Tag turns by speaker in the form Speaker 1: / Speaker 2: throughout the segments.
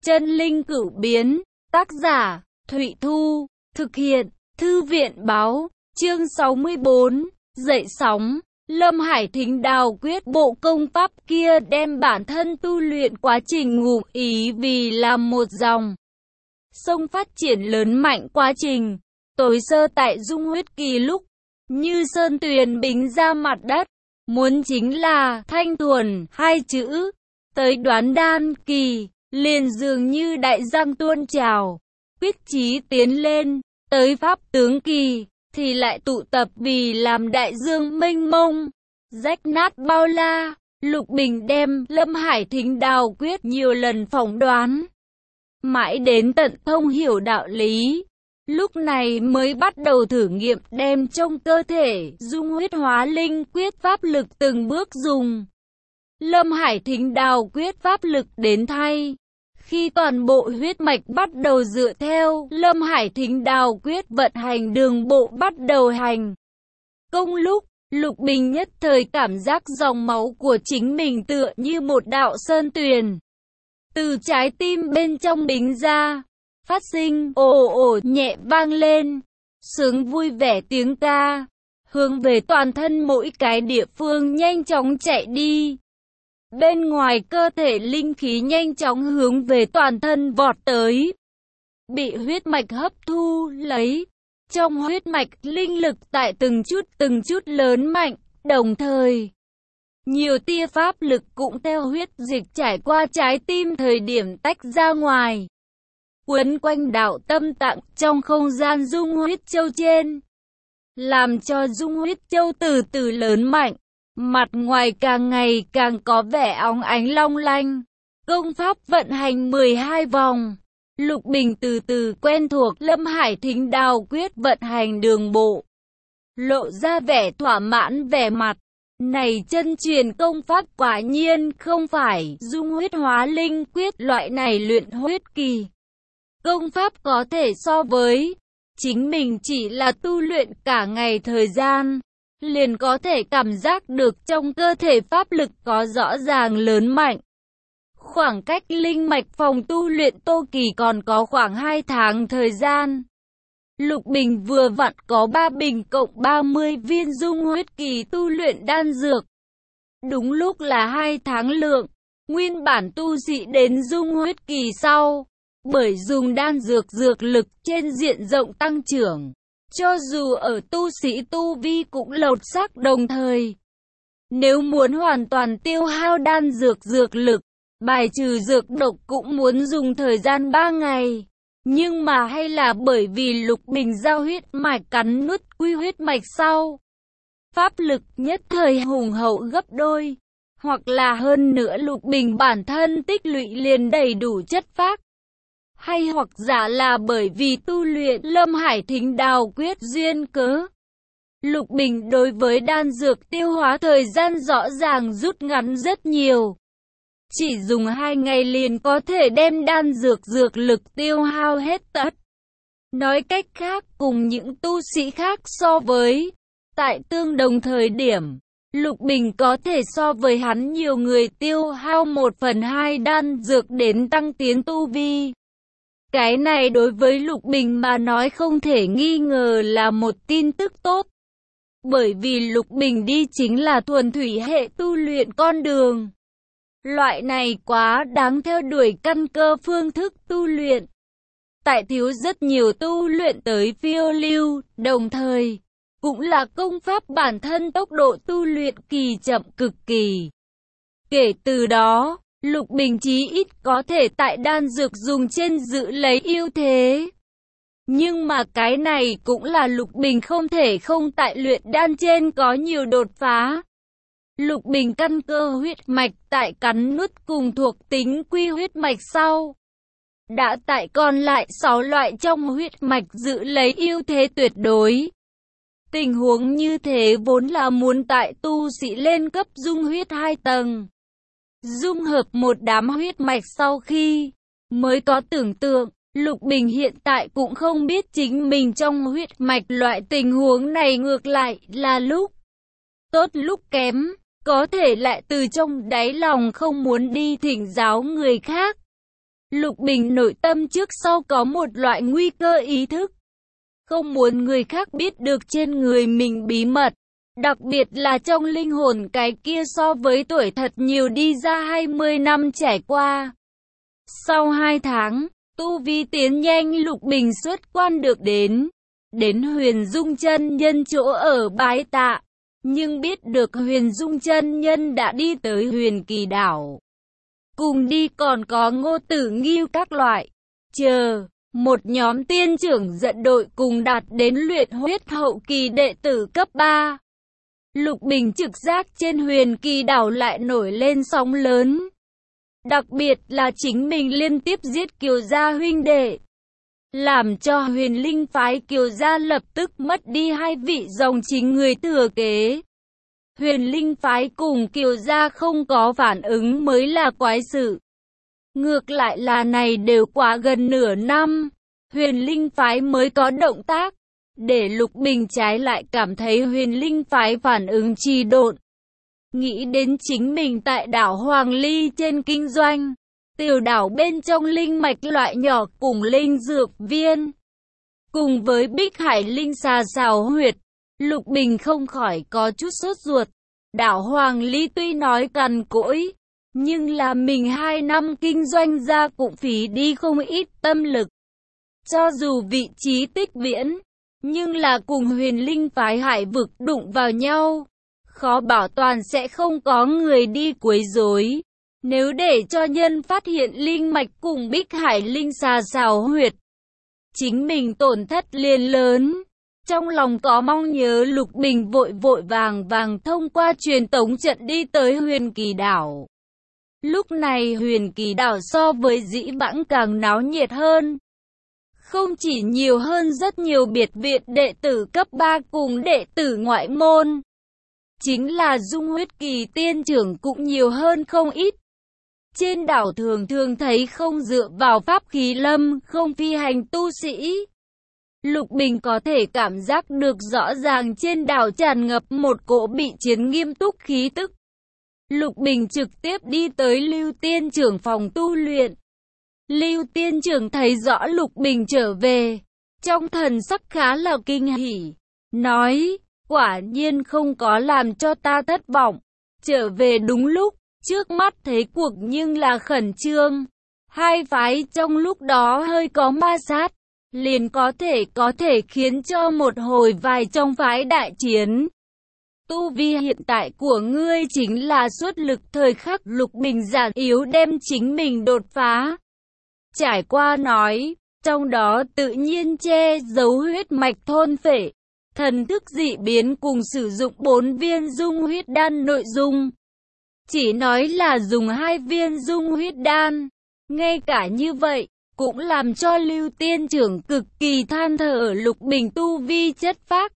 Speaker 1: Chân linh cửu biến, tác giả, Thụy Thu, thực hiện, Thư viện báo, chương 64, dậy sóng. Lâm Hải Thính đào quyết bộ công pháp kia đem bản thân tu luyện quá trình ngụ ý vì làm một dòng sông phát triển lớn mạnh quá trình. Tối sơ tại dung huyết kỳ lúc, như sơn tuyền bính ra mặt đất, muốn chính là thanh thuần, hai chữ. Tới đoán đan kỳ, liền dường như đại giang tuôn trào, quyết chí tiến lên. Tới pháp tướng kỳ, thì lại tụ tập vì làm đại dương mênh mông, rách nát bao la. Lục Bình đem Lâm Hải Thính đào quyết nhiều lần phỏng đoán, mãi đến tận thông hiểu đạo lý, lúc này mới bắt đầu thử nghiệm đem trong cơ thể dung huyết hóa linh quyết pháp lực từng bước dùng. Lâm Hải Thính đào quyết pháp lực đến thay. Khi toàn bộ huyết mạch bắt đầu dựa theo Lâm Hải Thính đào quyết vận hành đường bộ bắt đầu hành công lúc, Lục Bình nhất thời cảm giác dòng máu của chính mình tựa như một đạo sơn tuyền từ trái tim bên trong bính ra, phát sinh ồ ồ nhẹ vang lên, sướng vui vẻ tiếng ca, hướng về toàn thân mỗi cái địa phương nhanh chóng chạy đi. Bên ngoài cơ thể linh khí nhanh chóng hướng về toàn thân vọt tới, bị huyết mạch hấp thu lấy. Trong huyết mạch, linh lực tại từng chút lớn mạnh, đồng thời nhiều tia pháp lực cũng theo huyết dịch trải qua trái tim thời điểm tách ra ngoài, quấn quanh đạo tâm tạng trong không gian dung huyết châu trên, làm cho dung huyết châu từ từ lớn mạnh, mặt ngoài càng ngày càng có vẻ óng ánh long lanh. Công pháp vận hành 12 vòng, Lục Bình từ từ quen thuộc Lâm Hải Thính đào quyết vận hành đường bộ, lộ ra vẻ thỏa mãn vẻ mặt. Này chân truyền công pháp quả nhiên không phải dung huyết hóa linh quyết loại này luyện huyết kỳ công pháp có thể so với. Chính mình chỉ là tu luyện cả ngày thời gian, liền có thể cảm giác được trong cơ thể pháp lực có rõ ràng lớn mạnh. Khoảng cách linh mạch phòng tu luyện Tô Kỳ còn có khoảng 2 tháng thời gian. Lục Bình vừa vặn có 3 bình cộng 30 viên dung huyết kỳ tu luyện đan dược. Đúng lúc là 2 tháng lượng, nguyên bản tu sĩ đến dung huyết kỳ sau, bởi dùng đan dược lực trên diện rộng tăng trưởng, cho dù ở tu sĩ tu vi cũng lột xác đồng thời. Nếu muốn hoàn toàn tiêu hao đan dược lực, bài trừ dược độc cũng muốn dùng thời gian 3 ngày. Nhưng mà hay là bởi vì Lục Bình giao huyết mạch cắn nuốt quy huyết mạch sau, pháp lực nhất thời hùng hậu gấp đôi, hoặc là hơn nữa Lục Bình bản thân tích lũy liền đầy đủ chất phác, hay hoặc giả là bởi vì tu luyện Lâm Hải Thính đào quyết duyên cớ. Lục Bình đối với đan dược tiêu hóa thời gian rõ ràng rút ngắn rất nhiều. Chỉ dùng 2 ngày liền có thể đem đan dược lực tiêu hao hết tất. Nói cách khác, cùng những tu sĩ khác so với, tại tương đồng thời điểm, Lục Bình có thể so với hắn nhiều người tiêu hao 1/2 đan dược đến tăng tiến tu vi. Cái này đối với Lục Bình mà nói không thể nghi ngờ là một tin tức tốt. Bởi vì Lục Bình đi chính là thuần thủy hệ tu luyện con đường. Loại này quá đáng theo đuổi căn cơ phương thức tu luyện. Tại thiếu rất nhiều tu luyện tới phiêu lưu, đồng thời, cũng là công pháp bản thân tốc độ tu luyện kỳ chậm cực kỳ. Kể từ đó, Lục Bình chí ít có thể tại đan dược dùng trên giữ lấy ưu thế. Nhưng mà cái này cũng là Lục Bình không thể không tại luyện đan trên có nhiều đột phá. Lục Bình căn cơ huyết mạch tại cắn nuốt cùng thuộc tính quy huyết mạch sau, đã tại còn lại 6 loại trong huyết mạch giữ lấy ưu thế tuyệt đối. Tình huống như thế vốn là muốn tại tu sĩ lên cấp dung huyết 2 tầng, dung hợp một đám huyết mạch sau khi mới có tưởng tượng. Lục Bình hiện tại cũng không biết chính mình trong huyết mạch loại tình huống này ngược lại là lúc tốt lúc kém. Có thể lại từ trong đáy lòng không muốn đi thỉnh giáo người khác. Lục Bình nội tâm trước sau có một loại nguy cơ ý thức. Không muốn người khác biết được trên người mình bí mật. Đặc biệt là trong linh hồn cái kia so với tuổi thật nhiều đi ra 20 năm trải qua. Sau 2 tháng, tu vi tiến nhanh Lục Bình xuất quan được đến Huyền Dung chân nhân chỗ ở bái tạ. Nhưng biết được Huyền Dung chân nhân đã đi tới Huyền Kỳ đảo. Cùng đi còn có Ngô Tử Nghiêu các loại. Một nhóm tiên trưởng dẫn đội cùng đạt đến luyện huyết hậu kỳ đệ tử cấp 3. Lục Bình trực giác trên Huyền Kỳ đảo lại nổi lên sóng lớn. Đặc biệt là chính mình liên tiếp giết Kiều gia huynh đệ, làm cho Huyền Linh phái Kiều gia lập tức mất đi 2 vị dòng chính người thừa kế. Huyền Linh phái cùng Kiều gia không có phản ứng mới là quái sự. Ngược lại là này đều quá gần nửa năm, Huyền Linh phái mới có động tác, để Lục Bình trái lại cảm thấy Huyền Linh phái phản ứng trì độn. Nghĩ đến chính mình tại đảo Hoàng Ly trên kinh doanh, tiểu đảo bên trong linh mạch loại nhỏ cùng linh dược viên, cùng với Bích Hải linh xà xào huyệt, Lục Bình không khỏi có chút sốt ruột. Đảo Hoàng Ly tuy nói cằn cỗi, nhưng là mình 2 năm kinh doanh ra cũng phí đi không ít tâm lực. Cho dù vị trí tích viễn, nhưng là cùng Huyền Linh phái hải vực đụng vào nhau, khó bảo toàn sẽ không có người đi quấy rối. Nếu để cho nhân phát hiện linh mạch cùng Bích Hải linh xà xào huyệt, chính mình tổn thất liền lớn. Trong lòng có mong nhớ, Lục Bình vội vàng thông qua truyền tống trận đi tới Huyền Kỳ đảo. Lúc này Huyền Kỳ đảo so với dĩ vãng càng náo nhiệt hơn. Không chỉ nhiều hơn rất nhiều biệt viện đệ tử cấp 3 cùng đệ tử ngoại môn. Chính là Dung Huyết Kỳ tiên trưởng cũng nhiều hơn không ít. Trên đảo thường thấy không dựa vào pháp khí lâm, không phi hành tu sĩ. Lục Bình có thể cảm giác được rõ ràng trên đảo tràn ngập một cỗ bị chiến nghiêm túc khí tức. Lục Bình trực tiếp đi tới Lưu tiên trưởng phòng tu luyện. Lưu tiên trưởng thấy rõ Lục Bình trở về, trong thần sắc khá là kinh hỉ, nói, quả nhiên không có làm cho ta thất vọng, trở về đúng lúc, trước mắt thấy cuộc nhưng là khẩn trương. 2 phái trong lúc đó hơi có ma sát, liền có thể khiến cho một hồi vài trong phái đại chiến. Tu vi hiện tại của ngươi chính là xuất lực thời khắc. Lục Bình giản yếu đem chính mình đột phá. Trải qua nói, trong đó tự nhiên che giấu huyết mạch thôn phệ, thần thức dị biến cùng sử dụng 4 viên dung huyết đan nội dung. Chỉ nói là dùng 2 viên dung huyết đan, ngay cả như vậy, cũng làm cho Lưu tiên trưởng cực kỳ than thở. Lục Bình tu vi chất phác.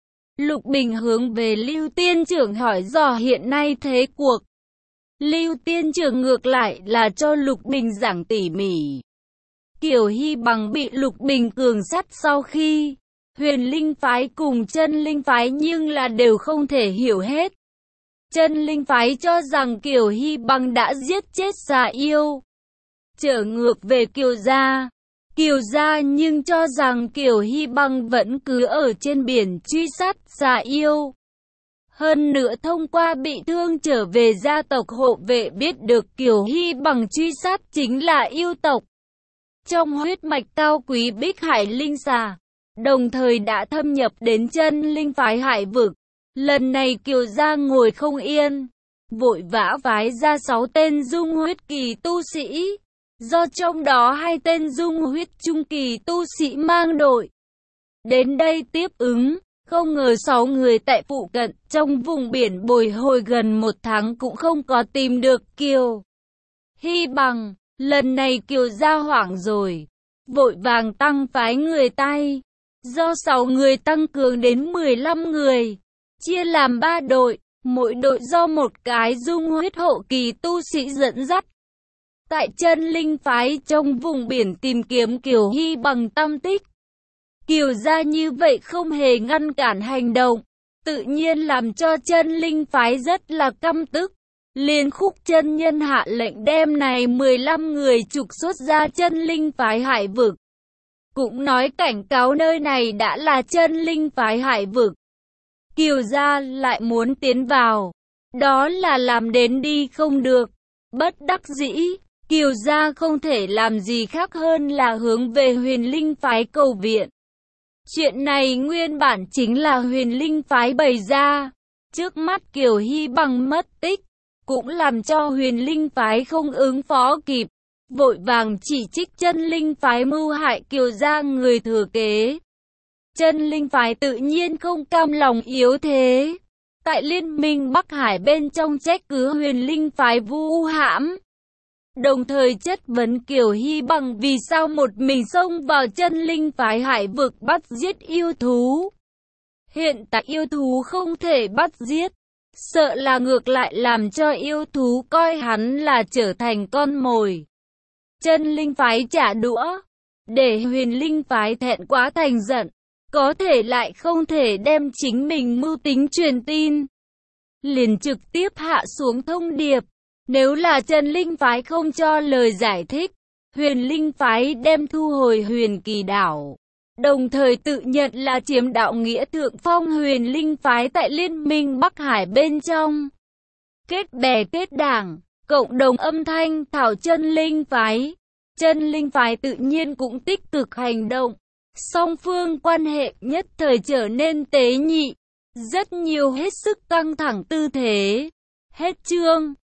Speaker 1: Lục Bình hướng về Lưu tiên trưởng hỏi dò hiện nay thế cuộc. Lưu tiên trưởng ngược lại là cho Lục Bình giảng tỉ mỉ. Kiều Hy Bằng bị Lục Bình cường sát sau khi Huyền Linh phái cùng Chân Linh phái, nhưng là đều không thể hiểu hết. Chân Linh phái cho rằng Kiều Hy Bằng đã giết chết xà yêu, trở ngược về Kiều gia nhưng cho rằng Kiều Hy Bằng vẫn cứ ở trên biển truy sát xà yêu. Hơn nữa thông qua bị thương trở về gia tộc hộ vệ biết được Kiều Hy Bằng truy sát chính là yêu tộc trong huyết mạch cao quý Bích Hải linh xà, đồng thời đã thâm nhập đến Chân Linh phái hải vực. Lần này Kiều gia ngồi không yên, vội vã phái ra 6 tên dung huyết kỳ tu sĩ, do trong đó 2 tên dung huyết trung kỳ tu sĩ mang đội đến đây tiếp ứng. Không ngờ 6 người tại phụ cận trong vùng biển bồi hồi gần 1 tháng cũng không có tìm được Kiều Hy Bằng. Lần này Kiều gia hoảng rồi, vội vàng tăng phái người tay, do 6 người tăng cường đến 15 người, chia làm 3 đội, mỗi đội do một cái dung huyết hậu kỳ tu sĩ dẫn dắt. Tại Chân Linh phái trong vùng biển tìm kiếm Kiều Hy Bằng tâm tích. Kiều gia như vậy không hề ngăn cản hành động, tự nhiên làm cho Chân Linh phái rất là căm tức. Liên Khúc chân nhân hạ lệnh đem này 15 người trục xuất ra chân linh phái Hải vực. Cũng nói cảnh cáo nơi này đã là chân linh phái Hải vực. Kiều gia lại muốn tiến vào, đó là làm đến đi không được. Bất đắc dĩ, Kiều gia không thể làm gì khác hơn là hướng về Huyền Linh phái cầu viện. Chuyện này nguyên bản chính là Huyền Linh phái bày ra. Trước mắt Kiều Hy Bằng mất tích, cũng làm cho Huyền Linh phái không ứng phó kịp, vội vàng chỉ trích chân linh phái mưu hại Kiều gia người thừa kế. Chân linh phái tự nhiên không cam lòng yếu thế. Tại Liên minh Bắc Hải bên trong trách cứ Huyền Linh phái vu hãm. Đồng thời chất vấn Kiều Hy Bằng vì sao một mình xông vào chân linh phái Hải vực bắt giết yêu thú. Hiện tại yêu thú không thể bắt giết, sợ là ngược lại làm cho yêu thú coi hắn là trở thành con mồi. Chân linh phái trả đũa, để Huyền Linh phái thẹn quá thành giận, có thể lại không thể đem chính mình mưu tính truyền tin. Liền trực tiếp hạ xuống thông điệp, nếu là chân linh phái không cho lời giải thích, Huyền Linh phái đem thu hồi Huyền Kỳ đảo. Đồng thời tự nhận là chiếm đạo nghĩa thượng phong Huyền Linh phái tại Liên minh Bắc Hải bên trong. Kết bè kết đảng, cộng đồng âm thanh thảo chân linh phái. Chân linh phái tự nhiên cũng tích cực hành động. Song phương quan hệ nhất thời trở nên tế nhị. Rất nhiều hết sức căng thẳng tư thế. Hết chương.